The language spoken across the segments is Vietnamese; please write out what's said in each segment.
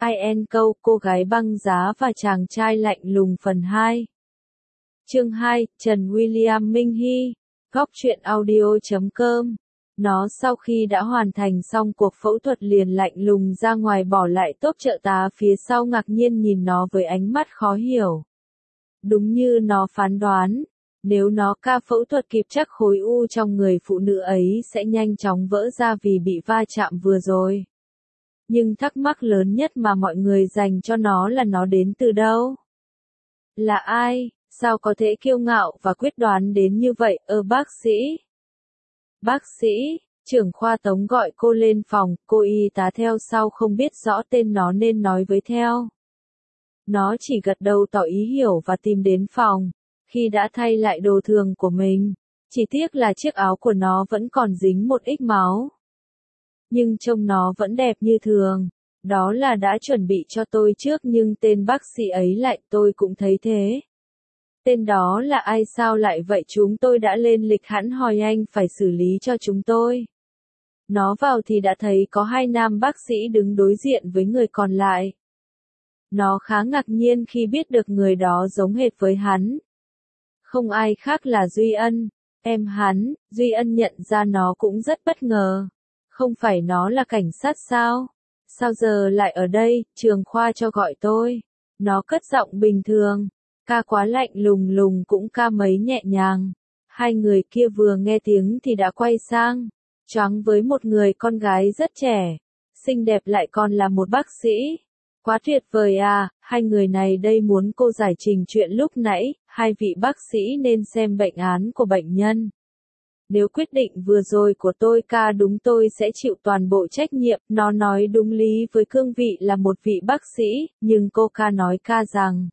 IN câu cô gái băng giá và chàng trai lạnh lùng phần 2. Chương 2, Trần William Minh Hy, góc truyện audio.com. Nó sau khi đã hoàn thành xong cuộc phẫu thuật liền lạnh lùng ra ngoài, bỏ lại tốp trợ tá phía sau ngạc nhiên nhìn nó với ánh mắt khó hiểu. Đúng như nó phán đoán, nếu nó ca phẫu thuật kịp chắc khối u trong người phụ nữ ấy sẽ nhanh chóng vỡ ra vì bị va chạm vừa rồi. Nhưng thắc mắc lớn nhất mà mọi người dành cho nó là nó đến từ đâu? Là ai? Sao có thể kiêu ngạo và quyết đoán đến như vậy? Bác sĩ. Bác sĩ, trưởng khoa Tống gọi cô lên phòng, cô y tá theo sau không biết rõ tên nó nên nói với theo. Nó chỉ gật đầu tỏ ý hiểu và tìm đến phòng. Khi đã thay lại đồ thường của mình, chỉ tiếc là chiếc áo của nó vẫn còn dính một ít máu. Nhưng trông nó vẫn đẹp như thường. Đó là đã chuẩn bị cho tôi trước, nhưng tên bác sĩ ấy lại, tôi cũng thấy thế. Tên đó là ai, sao lại vậy? Chúng tôi đã lên lịch hẵn hoi, anh phải xử lý cho chúng tôi. Nó vào thì đã thấy có hai nam bác sĩ đứng đối diện với người còn lại. Nó khá ngạc nhiên khi biết được người đó giống hệt với hắn. Không ai khác là Duy Ân, em hắn. Duy Ân nhận ra nó cũng rất bất ngờ. Không phải nó là cảnh sát sao? Sao giờ lại ở đây? Trường khoa cho gọi tôi. Nó cất giọng bình thường. Ca quá lạnh lùng cũng ca mấy nhẹ nhàng. Hai người kia vừa nghe tiếng thì đã quay sang. Choáng với một người con gái rất trẻ. Xinh đẹp lại còn là một bác sĩ. Quá tuyệt vời à, hai người này đây muốn cô giải trình chuyện lúc nãy. Hai vị bác sĩ nên xem bệnh án của bệnh nhân. Nếu quyết định vừa rồi của tôi ca đúng, tôi sẽ chịu toàn bộ trách nhiệm. Nó nói đúng lý với cương vị là một vị bác sĩ, nhưng cô ca nói ca rằng.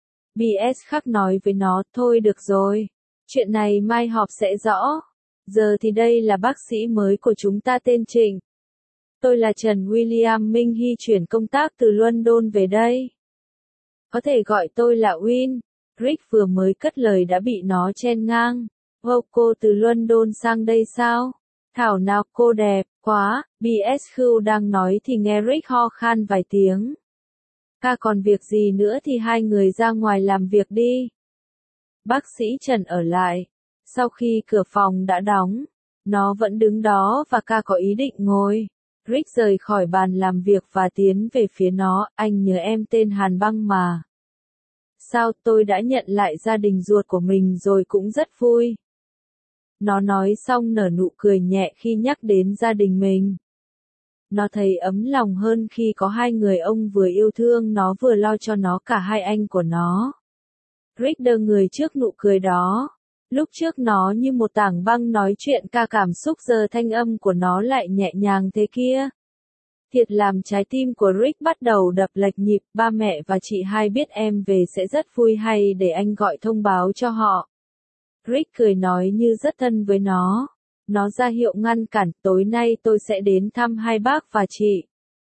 BS khác nói với nó, thôi được rồi. Chuyện này mai họp sẽ rõ. Giờ thì đây là bác sĩ mới của chúng ta, tên Trịnh. Tôi là Trần William Minh Hy, chuyển công tác từ London về đây. Có thể gọi tôi là Win. Rick vừa mới cất lời đã bị nó chen ngang. Wow, cô từ London sang đây sao? Thảo nào cô đẹp quá. BS Khưu đang nói thì nghe Rick ho khan vài tiếng. Ca còn việc gì nữa thì hai người ra ngoài làm việc đi. Bác sĩ Trần ở lại. Sau khi cửa phòng đã đóng, nó vẫn đứng đó và ca có ý định ngồi. Rick rời khỏi bàn làm việc và tiến về phía nó. Anh nhớ em tên Hàn Băng mà. Sao? Tôi đã nhận lại gia đình ruột của mình rồi, cũng rất vui. Nó nói xong nở nụ cười nhẹ khi nhắc đến gia đình mình. Nó thấy ấm lòng hơn khi có hai người ông vừa yêu thương nó vừa lo cho nó, cả hai anh của nó. Rick đơ người trước nụ cười đó. Lúc trước nó như một tảng băng nói chuyện ca cảm xúc, giờ thanh âm của nó lại nhẹ nhàng thế kia. Thiệt làm trái tim của Rick bắt đầu đập lệch nhịp. Ba mẹ và chị hai biết em về sẽ rất vui, hay để anh gọi thông báo cho họ? Rick cười nói như rất thân với nó. Nó ra hiệu ngăn cản, tối nay tôi sẽ đến thăm hai bác và chị.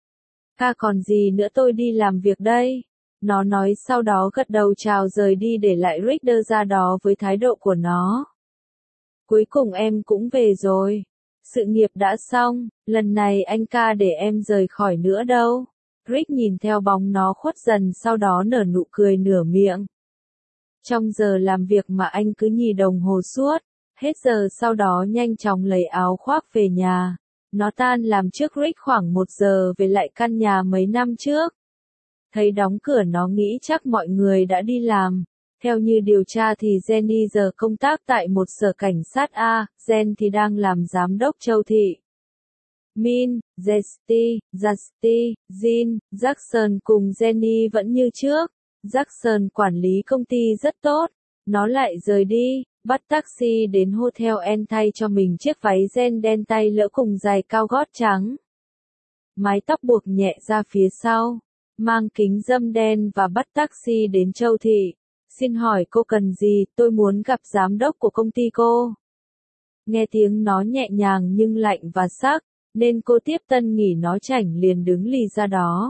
Ca còn gì nữa, tôi đi làm việc đây. Nó nói sau đó gật đầu chào rời đi, để lại Rick đơ ra đó với thái độ của nó. Cuối cùng em cũng về rồi. Sự nghiệp đã xong, lần này anh ca để em rời khỏi nữa đâu. Rick nhìn theo bóng nó khuất dần, sau đó nở nụ cười nửa miệng. Trong giờ làm việc mà anh cứ nhì đồng hồ suốt. Hết giờ sau đó nhanh chóng lấy áo khoác về nhà. Nó tan làm trước Rick khoảng 1 giờ về lại căn nhà mấy năm trước. Thấy đóng cửa nó nghĩ chắc mọi người đã đi làm. Theo như điều tra thì Jenny giờ công tác tại một sở cảnh sát A, Jen thì đang làm giám đốc Châu Thị. Min, Justy, Jin, Jackson cùng Jenny vẫn như trước. Jackson quản lý công ty rất tốt. Nó lại rời đi, bắt taxi đến Hotel N thay cho mình chiếc váy ren đen tay lỡ cùng giày cao gót trắng. Mái tóc buộc nhẹ ra phía sau, mang kính râm đen và bắt taxi đến Châu Thị. Xin hỏi cô cần gì? Tôi muốn gặp giám đốc của công ty cô. Nghe tiếng nó nhẹ nhàng nhưng lạnh và sắc, nên cô tiếp tân nghỉ nó chảnh liền đứng lì ra đó.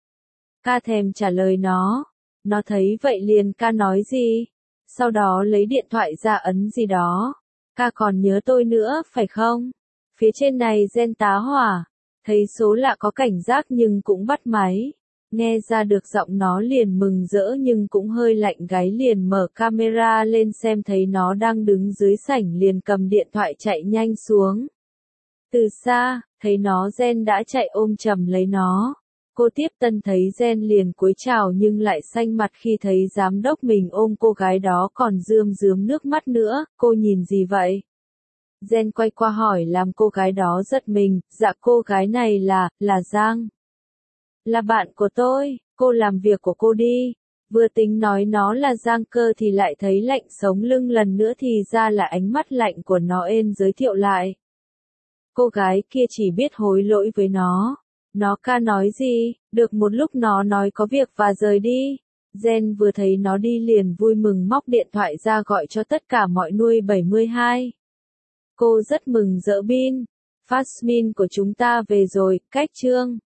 Ca thèm trả lời nó. Nó thấy vậy liền ca nói gì? Sau đó lấy điện thoại ra ấn gì đó. Ca còn nhớ tôi nữa, phải không? Phía trên này Gen tá hỏa. Thấy số lạ có cảnh giác nhưng cũng bắt máy. Nghe ra được giọng nó liền mừng rỡ nhưng cũng hơi lạnh gáy, liền mở camera lên xem thấy nó đang đứng dưới sảnh liền cầm điện thoại chạy nhanh xuống. Từ xa, thấy nó Jen đã chạy ôm chầm lấy nó. Cô tiếp tân thấy Jen liền cúi chào nhưng lại xanh mặt khi thấy giám đốc mình ôm cô gái đó còn rơm rớm nước mắt nữa. Cô nhìn gì vậy? Jen quay qua hỏi làm cô gái đó giật mình. Dạ cô gái này là Giang. Là bạn của tôi, cô làm việc của cô đi. Vừa tính nói nó là Giang cơ thì lại thấy lạnh sống lưng lần nữa, thì ra là ánh mắt lạnh của nó ên giới thiệu lại. Cô gái kia chỉ biết hối lỗi với nó. Nó ca nói gì, được một lúc nó nói có việc và rời đi. Jen vừa thấy nó đi liền vui mừng móc điện thoại ra gọi cho tất cả mọi nuôi 72. Cô rất mừng rỡ bin. Fasmin của chúng ta về rồi, cách chương.